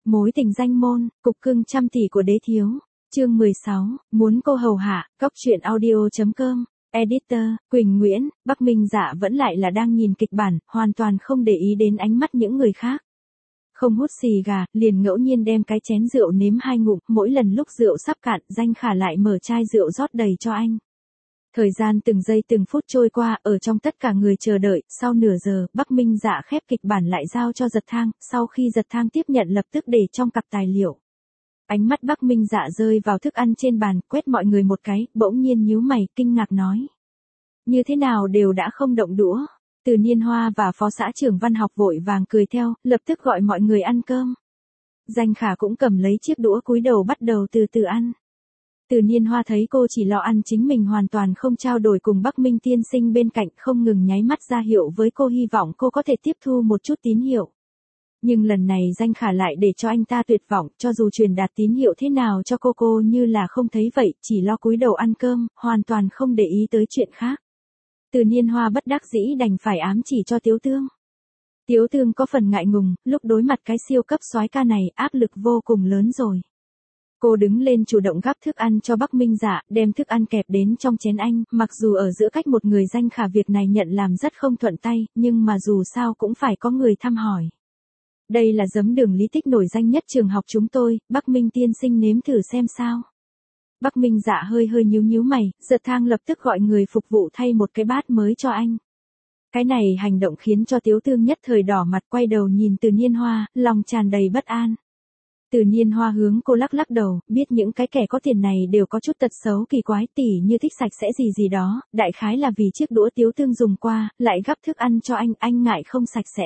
Mối tình danh môn, cục cưng trăm tỷ của đế thiếu. Chương 16, muốn cô hầu hạ, Cóc truyện audio.com. Editor, Quỳnh Nguyễn. Bắc Minh Dạ vẫn lại là đang nhìn kịch bản, hoàn toàn không để ý đến ánh mắt những người khác. Không hút xì gà, liền ngẫu nhiên đem cái chén rượu nếm 2 ngụm, mỗi lần lúc rượu sắp cạn, Danh Khả lại mở chai rượu rót đầy cho anh. Thời gian từng giây từng phút trôi qua, ở trong tất cả người chờ đợi, sau nửa giờ, Bắc Minh Dạ khép kịch bản lại giao cho Giật Thang, sau khi Giật Thang tiếp nhận lập tức để trong cặp tài liệu. Ánh mắt Bắc Minh Dạ rơi vào thức ăn trên bàn, quét mọi người một cái, bỗng nhiên nhíu mày, kinh ngạc nói. Như thế nào đều đã không động đũa. Từ Niên Hoa và phó xã trưởng văn học vội vàng cười theo, lập tức gọi mọi người ăn cơm. Danh Khả cũng cầm lấy chiếc đũa cúi đầu bắt đầu từ từ ăn. Từ Niên Hoa thấy cô chỉ lo ăn chính mình hoàn toàn không trao đổi cùng Bắc Minh tiên sinh bên cạnh, không ngừng nháy mắt ra hiệu với cô, hy vọng cô có thể tiếp thu một chút tín hiệu. Nhưng lần này Danh Khả lại để cho anh ta tuyệt vọng, cho dù truyền đạt tín hiệu thế nào cho cô như là không thấy vậy, chỉ lo cúi đầu ăn cơm, hoàn toàn không để ý tới chuyện khác. Từ Niên Hoa bất đắc dĩ đành phải ám chỉ cho Tiếu Tương. Tiếu Tương có phần ngại ngùng, lúc đối mặt cái siêu cấp soái ca này, áp lực vô cùng lớn rồi. Cô đứng lên chủ động gắp thức ăn cho Bắc Minh Dạ, đem thức ăn kẹp đến trong chén anh, mặc dù ở giữa cách một người Danh Khả việc này nhận làm rất không thuận tay, nhưng mà dù sao cũng phải có người thăm hỏi. Đây là giấm đường lý tích nổi danh nhất trường học chúng tôi, Bắc Minh tiên sinh nếm thử xem sao. Bắc Minh Dạ hơi nhíu mày, Giật Thang lập tức gọi người phục vụ thay một cái bát mới cho anh. Cái này hành động khiến cho Tiếu Tương nhất thời đỏ mặt, quay đầu nhìn Từ Niên Hoa, lòng tràn đầy bất an. Từ Niên Hoa hướng cô lắc đầu, biết những cái kẻ có tiền này đều có chút tật xấu kỳ quái, tỉ như thích sạch sẽ gì đó, đại khái là vì chiếc đũa Tiếu Tương dùng qua, lại gắp thức ăn cho anh ngại không sạch sẽ.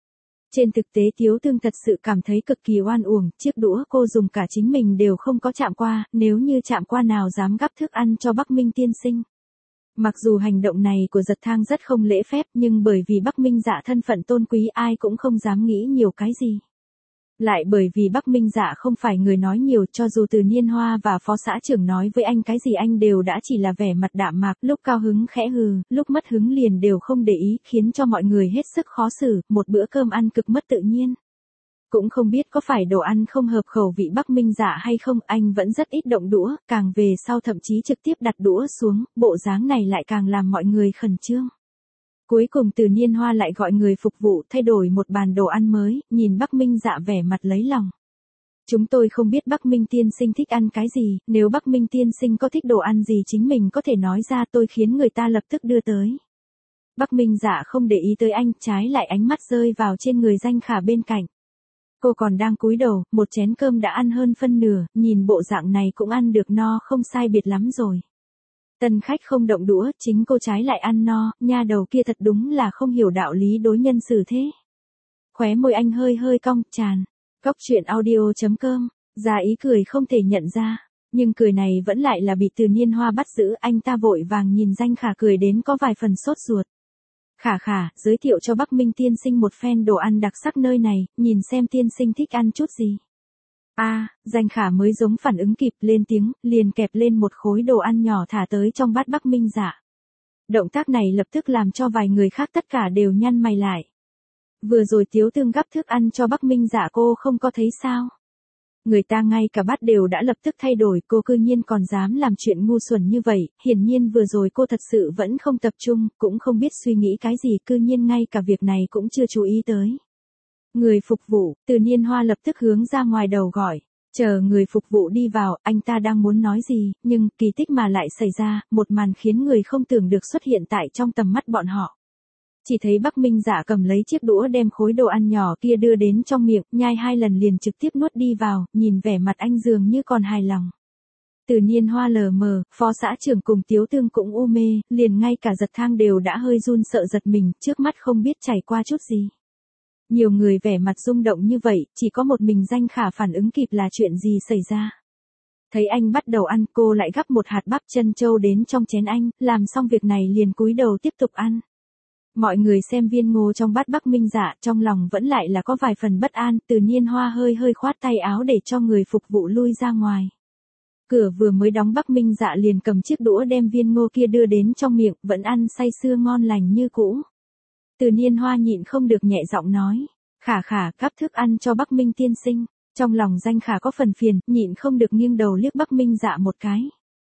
Trên thực tế Tiếu Tương thật sự cảm thấy cực kỳ oan uổng, chiếc đũa cô dùng cả chính mình đều không có chạm qua, nếu như chạm qua nào dám gắp thức ăn cho Bắc Minh tiên sinh. Mặc dù hành động này của Giật Thang rất không lễ phép, nhưng bởi vì Bắc Minh Dạ thân phận tôn quý ai cũng không dám nghĩ nhiều cái gì. Lại bởi vì Bắc Minh Dạ không phải người nói nhiều, cho dù Từ Niên Hoa và phó xã trưởng nói với anh cái gì anh đều đã chỉ là vẻ mặt đạm mạc, lúc cao hứng khẽ hừ, lúc mất hứng liền đều không để ý, khiến cho mọi người hết sức khó xử, một bữa cơm ăn cực mất tự nhiên. Cũng không biết có phải đồ ăn không hợp khẩu vị Bắc Minh Dạ hay không, anh vẫn rất ít động đũa, càng về sau thậm chí trực tiếp đặt đũa xuống, bộ dáng này lại càng làm mọi người khẩn trương. Cuối cùng Từ Niên Hoa lại gọi người phục vụ thay đổi một bàn đồ ăn mới, nhìn Bắc Minh Dạ vẻ mặt lấy lòng. Chúng tôi không biết Bắc Minh tiên sinh thích ăn cái gì, nếu Bắc Minh tiên sinh có thích đồ ăn gì chính mình có thể nói ra, tôi khiến người ta lập tức đưa tới. Bắc Minh Dạ không để ý tới anh, trái lại ánh mắt rơi vào trên người Danh Khả bên cạnh. Cô còn đang cúi đầu, một chén cơm đã ăn hơn phân nửa, nhìn bộ dạng này cũng ăn được no không sai biệt lắm rồi. Tân khách không động đũa, chính cô trái lại ăn no, nha đầu kia thật đúng là không hiểu đạo lý đối nhân xử thế. Khóe môi anh hơi cong, tràn. Cóc truyện audio.com, ra ý cười không thể nhận ra, nhưng cười này vẫn lại là bị Từ Niên Hoa bắt giữ, anh ta vội vàng nhìn Danh Khả cười đến có vài phần sốt ruột. Khả, giới thiệu cho Bắc Minh tiên sinh một phen đồ ăn đặc sắc nơi này, nhìn xem tiên sinh thích ăn chút gì. Danh Khả mới giống phản ứng kịp, lên tiếng, liền kẹp lên một khối đồ ăn nhỏ thả tới trong bát Bắc Minh Dạ. Động tác này lập tức làm cho vài người khác tất cả đều nhăn mày lại. Vừa rồi Tiếu Tương gắp thức ăn cho Bắc Minh Dạ cô không có thấy sao? Người ta ngay cả bát đều đã lập tức thay đổi, cô cư nhiên còn dám làm chuyện ngu xuẩn như vậy, hiển nhiên vừa rồi cô thật sự vẫn không tập trung, cũng không biết suy nghĩ cái gì, cư nhiên ngay cả việc này cũng chưa chú ý tới. Người phục vụ, Từ Niên Hoa lập tức hướng ra ngoài đầu gọi. Chờ người phục vụ đi vào, anh ta đang muốn nói gì, nhưng kỳ tích mà lại xảy ra, một màn khiến người không tưởng được xuất hiện tại trong tầm mắt bọn họ. Chỉ thấy Bắc Minh Dạ cầm lấy chiếc đũa đem khối đồ ăn nhỏ kia đưa đến trong miệng, nhai 2 lần liền trực tiếp nuốt đi vào, nhìn vẻ mặt anh dường như còn hài lòng. Từ Niên Hoa lờ mờ, phó xã trưởng cùng Tiếu Tương cũng u mê, liền ngay cả Giật Thang đều đã hơi run sợ giật mình, trước mắt không biết chảy qua chút gì. Nhiều người vẻ mặt rung động như vậy, chỉ có một mình Danh Khả phản ứng kịp là chuyện gì xảy ra. Thấy anh bắt đầu ăn, cô lại gắp một hạt bắp chân trâu đến trong chén anh, làm xong việc này liền cúi đầu tiếp tục ăn. Mọi người xem viên ngô trong bát Bắc Minh Dạ, trong lòng vẫn lại là có vài phần bất an, Từ Niên Hoa hơi khoát tay áo để cho người phục vụ lui ra ngoài. Cửa vừa mới đóng Bắc Minh Dạ liền cầm chiếc đũa đem viên ngô kia đưa đến trong miệng, vẫn ăn say sưa ngon lành như cũ. Từ Niên Hoa nhịn không được nhẹ giọng nói, Khả, gắp thức ăn cho Bắc Minh tiên sinh. Trong lòng Danh Khả có phần phiền, nhịn không được nghiêng đầu liếc Bắc Minh Dạ một cái.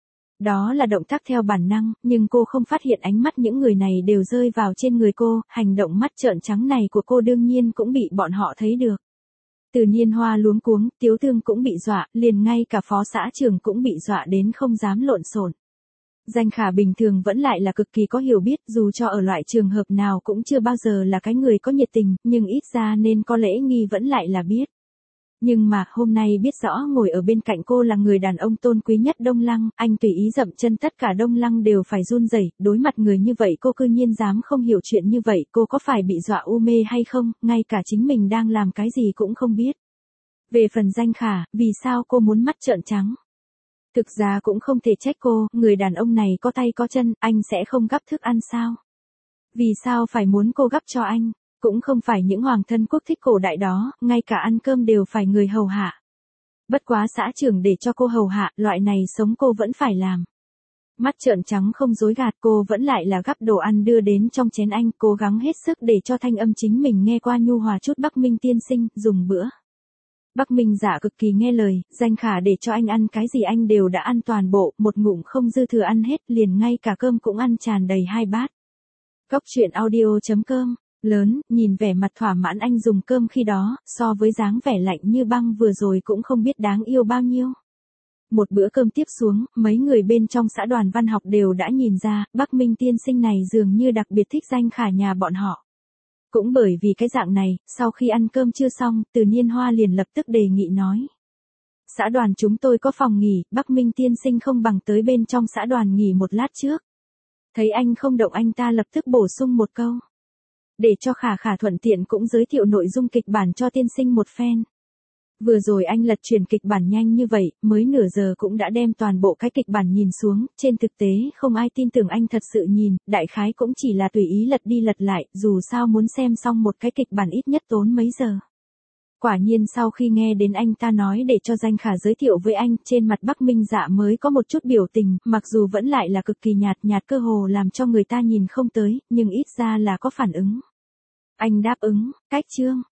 Đó là động tác theo bản năng, nhưng cô không phát hiện ánh mắt những người này đều rơi vào trên người cô, hành động mắt trợn trắng này của cô đương nhiên cũng bị bọn họ thấy được. Từ Niên Hoa luống cuống, Tiếu Thương cũng bị dọa, liền ngay cả phó xã trưởng cũng bị dọa đến không dám lộn xộn. Danh Khả bình thường vẫn lại là cực kỳ có hiểu biết, dù cho ở loại trường hợp nào cũng chưa bao giờ là cái người có nhiệt tình, nhưng ít ra nên có lễ nghi vẫn lại là biết. Nhưng mà hôm nay biết rõ ngồi ở bên cạnh cô là người đàn ông tôn quý nhất Đông Lăng, anh tùy ý dậm chân tất cả Đông Lăng đều phải run rẩy. Đối mặt người như vậy cô cư nhiên dám không hiểu chuyện như vậy, cô có phải bị dọa u mê hay không, ngay cả chính mình đang làm cái gì cũng không biết. Về phần Danh Khả, vì sao cô muốn mắt trợn trắng? Thực ra cũng không thể trách cô, người đàn ông này có tay có chân, anh sẽ không gắp thức ăn sao? Vì sao phải muốn cô gắp cho anh? Cũng không phải những hoàng thân quốc thích cổ đại đó, ngay cả ăn cơm đều phải người hầu hạ. Bất quá xã trưởng để cho cô hầu hạ, loại này sống cô vẫn phải làm. Mắt trợn trắng không dối gạt, cô vẫn lại là gắp đồ ăn đưa đến trong chén anh, cố gắng hết sức để cho thanh âm chính mình nghe qua nhu hòa chút. Bắc Minh tiên sinh, dùng bữa. Bắc Minh Dạ cực kỳ nghe lời, Danh Khả để cho anh ăn cái gì anh đều đã ăn toàn bộ, một ngụm không dư thừa ăn hết, liền ngay cả cơm cũng ăn tràn đầy 2 bát. Góc truyện audio.com Lớn, nhìn vẻ mặt thỏa mãn anh dùng cơm khi đó, so với dáng vẻ lạnh như băng vừa rồi cũng không biết đáng yêu bao nhiêu. Một bữa cơm tiếp xuống, mấy người bên trong xã Đoàn Văn Học đều đã nhìn ra, Bắc Minh tiên sinh này dường như đặc biệt thích Danh Khả nhà bọn họ. Cũng bởi vì cái dạng này, sau khi ăn cơm chưa xong, Từ Niên Hoa liền lập tức đề nghị nói. Xã đoàn chúng tôi có phòng nghỉ, Bắc Minh tiên sinh không bằng tới bên trong xã đoàn nghỉ một lát trước. Thấy anh không động anh ta lập tức bổ sung một câu. Để cho Khả Khả thuận tiện cũng giới thiệu nội dung kịch bản cho tiên sinh một phen. Vừa rồi anh lật truyền kịch bản nhanh như vậy, mới nửa giờ cũng đã đem toàn bộ cái kịch bản nhìn xuống, trên thực tế không ai tin tưởng anh thật sự nhìn, đại khái cũng chỉ là tùy ý lật đi lật lại, dù sao muốn xem xong một cái kịch bản ít nhất tốn mấy giờ. Quả nhiên sau khi nghe đến anh ta nói để cho Danh Khả giới thiệu với anh, trên mặt Bắc Minh Dạ mới có một chút biểu tình, mặc dù vẫn lại là cực kỳ nhạt nhạt cơ hồ làm cho người ta nhìn không tới, nhưng ít ra là có phản ứng. Anh đáp ứng, cách chương.